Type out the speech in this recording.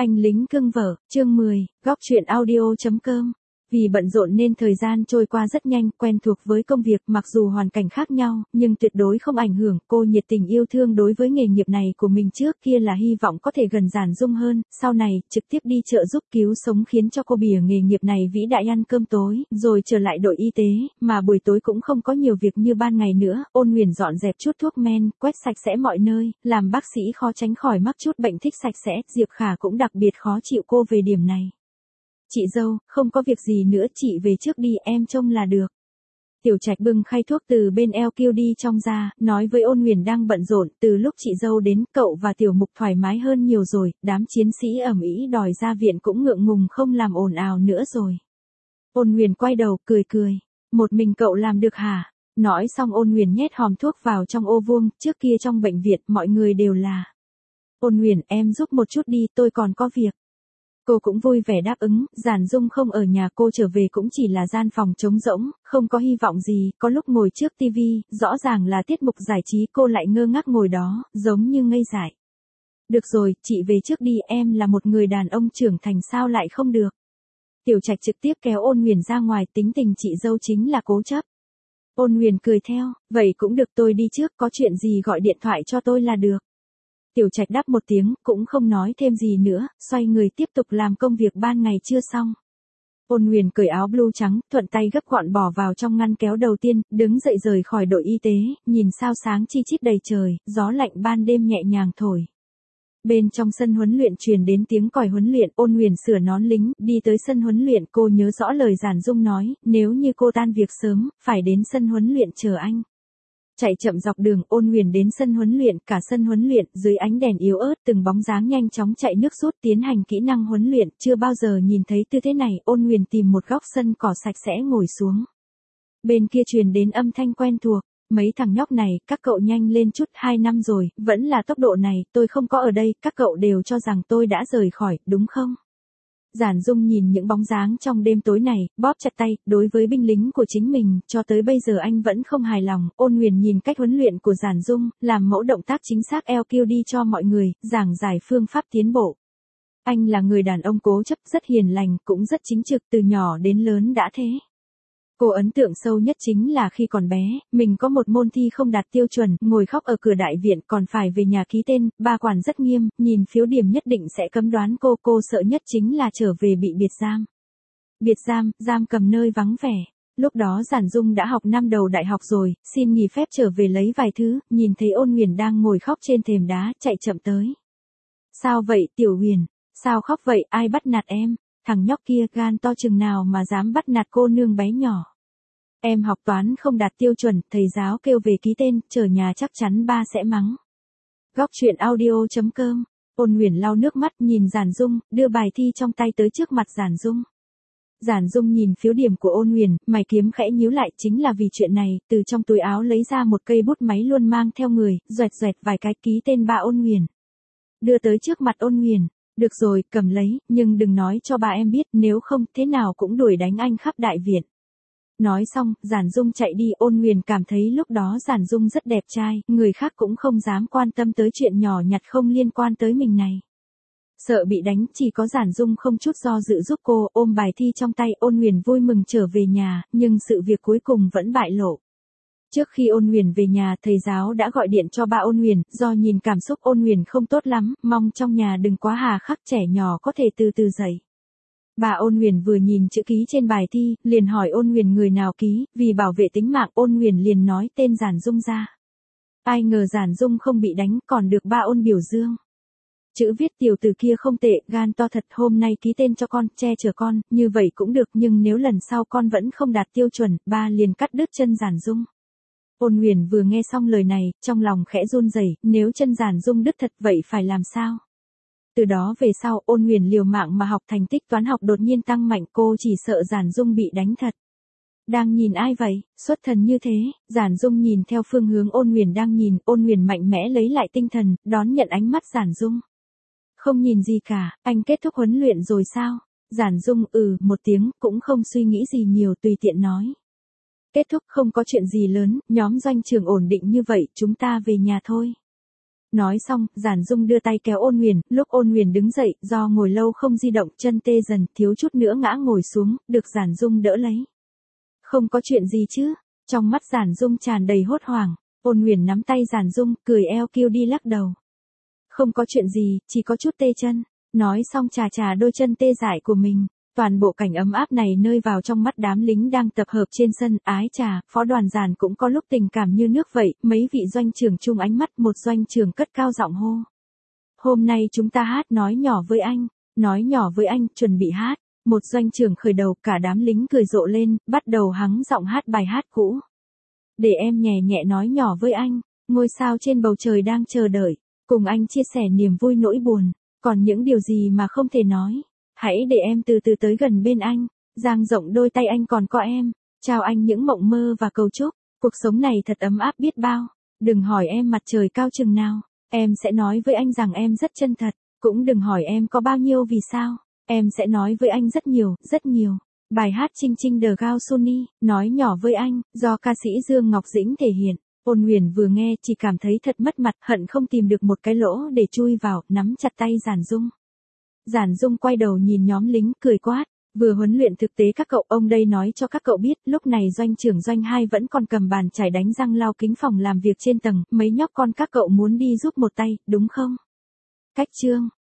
Anh lính cưng vợ, chương 10, góc truyện audio.com. Vì bận rộn nên thời gian trôi qua rất nhanh, quen thuộc với công việc mặc dù hoàn cảnh khác nhau, nhưng tuyệt đối không ảnh hưởng. Cô nhiệt tình yêu thương đối với nghề nghiệp này của mình, trước kia là hy vọng có thể gần Giản Dung hơn, sau này, trực tiếp đi trợ giúp cứu sống khiến cho cô bìa nghề nghiệp này vĩ đại ăn cơm tối, rồi trở lại đội y tế, mà buổi tối cũng không có nhiều việc như ban ngày nữa. Ôn Huyền dọn dẹp chút thuốc men, quét sạch sẽ mọi nơi, làm bác sĩ khó tránh khỏi mắc chút bệnh thích sạch sẽ. Diệp Khả cũng đặc biệt khó chịu cô về điểm này. Chị dâu, không có việc gì nữa, chị về trước đi, em trông là được. Tiểu Trạch bưng khay thuốc từ bên LQ đi trong ra, nói với Ôn Huyền đang bận rộn. Từ lúc chị dâu đến, cậu và Tiểu Mục thoải mái hơn nhiều rồi, đám chiến sĩ ầm ĩ đòi ra viện cũng ngượng ngùng không làm ồn ào nữa rồi. Ôn Huyền quay đầu, cười cười. Một mình cậu làm được hả? Nói xong Ôn Huyền nhét hòm thuốc vào trong ô vuông, trước kia trong bệnh viện mọi người đều là. Ôn Huyền, em giúp một chút đi, tôi còn có việc. Cô cũng vui vẻ đáp ứng. Giản Dung không ở nhà, cô trở về cũng chỉ là gian phòng trống rỗng, không có hy vọng gì. Có lúc ngồi trước tivi, rõ ràng là tiết mục giải trí, cô lại ngơ ngác ngồi đó, giống như ngây dại. Được rồi, chị về trước đi, em là một người đàn ông trưởng thành sao lại không được. Tiểu Trạch trực tiếp kéo Ôn Huyền ra ngoài, tính tình chị dâu chính là cố chấp. Ôn Huyền cười theo, vậy cũng được, tôi đi trước, có chuyện gì gọi điện thoại cho tôi là được. Tiểu Trạch đáp một tiếng, cũng không nói thêm gì nữa, xoay người tiếp tục làm công việc ban ngày chưa xong. Ôn Huyền cởi áo blue trắng, thuận tay gấp gọn bỏ vào trong ngăn kéo đầu tiên, đứng dậy rời khỏi đội y tế, nhìn sao sáng chi chít đầy trời, gió lạnh ban đêm nhẹ nhàng thổi. Bên trong sân huấn luyện truyền đến tiếng còi huấn luyện. Ôn Huyền sửa nón lính, đi tới sân huấn luyện. Cô nhớ rõ lời Giản Dung nói, nếu như cô tan việc sớm, phải đến sân huấn luyện chờ anh. Chạy chậm dọc đường, Ôn Huyền đến sân huấn luyện, cả sân huấn luyện, dưới ánh đèn yếu ớt, từng bóng dáng nhanh chóng chạy nước rút tiến hành kỹ năng huấn luyện, chưa bao giờ nhìn thấy tư thế này. Ôn Huyền tìm một góc sân cỏ sạch sẽ ngồi xuống. Bên kia truyền đến âm thanh quen thuộc, mấy thằng nhóc này, các cậu nhanh lên chút, 2 năm rồi, vẫn là tốc độ này, tôi không có ở đây, các cậu đều cho rằng tôi đã rời khỏi, đúng không? Giản Dung nhìn những bóng dáng trong đêm tối này, bóp chặt tay. Đối với binh lính của chính mình, cho tới bây giờ anh vẫn không hài lòng. Ôn Huyền nhìn cách huấn luyện của Giản Dung, làm mẫu động tác chính xác LQ đi cho mọi người, giảng giải phương pháp tiến bộ. Anh là người đàn ông cố chấp, rất hiền lành, cũng rất chính trực, từ nhỏ đến lớn đã thế. Cô ấn tượng sâu nhất chính là khi còn bé, mình có một môn thi không đạt tiêu chuẩn, ngồi khóc ở cửa đại viện, còn phải về nhà ký tên. Ba quản rất nghiêm, nhìn phiếu điểm nhất định sẽ cấm đoán cô sợ nhất chính là trở về bị biệt giam. Biệt giam, giam cầm nơi vắng vẻ. Lúc đó Giản Dung đã học năm đầu đại học rồi, xin nghỉ phép trở về lấy vài thứ, nhìn thấy Ôn Huyền đang ngồi khóc trên thềm đá, chạy chậm tới. Sao vậy Tiểu Huyền? Sao khóc vậy, ai bắt nạt em? Thằng nhóc kia gan to chừng nào mà dám bắt nạt cô nương bé nhỏ. Em học toán không đạt tiêu chuẩn, thầy giáo kêu về ký tên, trở nhà chắc chắn ba sẽ mắng. Góc truyện audio.com. Ôn Huyền lau nước mắt, nhìn Giản Dung, đưa bài thi trong tay tới trước mặt Giản Dung. Giản Dung nhìn phiếu điểm của Ôn Huyền, mày kiếm khẽ nhíu lại. Chính là vì chuyện này, từ trong túi áo lấy ra một cây bút máy luôn mang theo người, doẹt vài cái ký tên ba Ôn Huyền. Đưa tới trước mặt Ôn Huyền. Được rồi, cầm lấy, nhưng đừng nói cho ba em biết, nếu không, thế nào cũng đuổi đánh anh khắp đại viện. Nói xong, Giản Dung chạy đi. Ôn Huyền cảm thấy lúc đó Giản Dung rất đẹp trai, người khác cũng không dám quan tâm tới chuyện nhỏ nhặt không liên quan tới mình này. Sợ bị đánh, chỉ có Giản Dung không chút do dự giúp cô, ôm bài thi trong tay. Ôn Huyền vui mừng trở về nhà, nhưng sự việc cuối cùng vẫn bại lộ. Trước khi Ôn Huyền về nhà, thầy giáo đã gọi điện cho ba Ôn Huyền, do nhìn cảm xúc Ôn Huyền không tốt lắm, mong trong nhà đừng quá hà khắc, trẻ nhỏ có thể từ từ dậy. Bà Ôn Huyền vừa nhìn chữ ký trên bài thi, liền hỏi Ôn Huyền người nào ký, vì bảo vệ tính mạng, Ôn Huyền liền nói tên Giản Dung ra. Ai ngờ Giản Dung không bị đánh, còn được ba Ôn biểu dương. Chữ viết tiểu tử kia không tệ, gan to thật, hôm nay ký tên cho con, che chở con, như vậy cũng được, nhưng nếu lần sau con vẫn không đạt tiêu chuẩn, ba liền cắt đứt chân Giản Dung. Ôn Huyền vừa nghe xong lời này, trong lòng khẽ run rẩy, nếu chân Giản Dung đứt thật vậy phải làm sao? Từ đó về sau, Ôn Huyền liều mạng mà học, thành tích toán học đột nhiên tăng mạnh, cô chỉ sợ Giản Dung bị đánh thật. Đang nhìn ai vậy, xuất thần như thế? Giản Dung nhìn theo phương hướng Ôn Huyền đang nhìn. Ôn Huyền mạnh mẽ lấy lại tinh thần, đón nhận ánh mắt Giản Dung. Không nhìn gì cả, anh kết thúc huấn luyện rồi sao? Giản Dung một tiếng, cũng không suy nghĩ gì nhiều, tùy tiện nói. Kết thúc, không có chuyện gì lớn, nhóm doanh trường ổn định như vậy, chúng ta về nhà thôi. Nói xong, Giản Dung đưa tay kéo Ôn Huyền, lúc Ôn Huyền đứng dậy, do ngồi lâu không di động, chân tê dần, thiếu chút nữa ngã ngồi xuống, được Giản Dung đỡ lấy. Không có chuyện gì chứ? Trong mắt Giản Dung tràn đầy hốt hoảng, Ôn Huyền nắm tay Giản Dung, cười eo kiêu đi lắc đầu. Không có chuyện gì, chỉ có chút tê chân. Nói xong chà chà đôi chân tê dại của mình. Toàn bộ cảnh ấm áp này nơi vào trong mắt đám lính đang tập hợp trên sân, ái chà, Phó Đoàn Giản cũng có lúc tình cảm như nước vậy, mấy vị doanh trưởng chung ánh mắt, một doanh trưởng cất cao giọng hô. Hôm nay chúng ta hát nói nhỏ với anh, chuẩn bị hát. Một doanh trưởng khởi đầu, cả đám lính cười rộ lên, bắt đầu hắng giọng hát bài hát cũ. Để em nhẹ nhẹ nói nhỏ với anh, ngôi sao trên bầu trời đang chờ đợi, cùng anh chia sẻ niềm vui nỗi buồn, còn những điều gì mà không thể nói. Hãy để em từ từ tới gần bên anh, dang rộng đôi tay anh còn có em, trao anh những mộng mơ và cầu chúc, cuộc sống này thật ấm áp biết bao. Đừng hỏi em mặt trời cao chừng nào, em sẽ nói với anh rằng em rất chân thật, cũng đừng hỏi em có bao nhiêu vì sao, em sẽ nói với anh rất nhiều, rất nhiều. Bài hát Chinh Chinh The Gao Suni, nói nhỏ với anh, do ca sĩ Dương Ngọc Dĩnh thể hiện. Ôn Huyền vừa nghe chỉ cảm thấy thật mất mặt, hận không tìm được một cái lỗ để chui vào, nắm chặt tay Giản Dung. Giản Dung quay đầu nhìn nhóm lính, cười quát, vừa huấn luyện thực tế các cậu, ông đây nói cho các cậu biết, lúc này doanh trưởng doanh 2 vẫn còn cầm bàn chải đánh răng lau kính phòng làm việc trên tầng, mấy nhóc con các cậu muốn đi giúp một tay, đúng không? Cách chương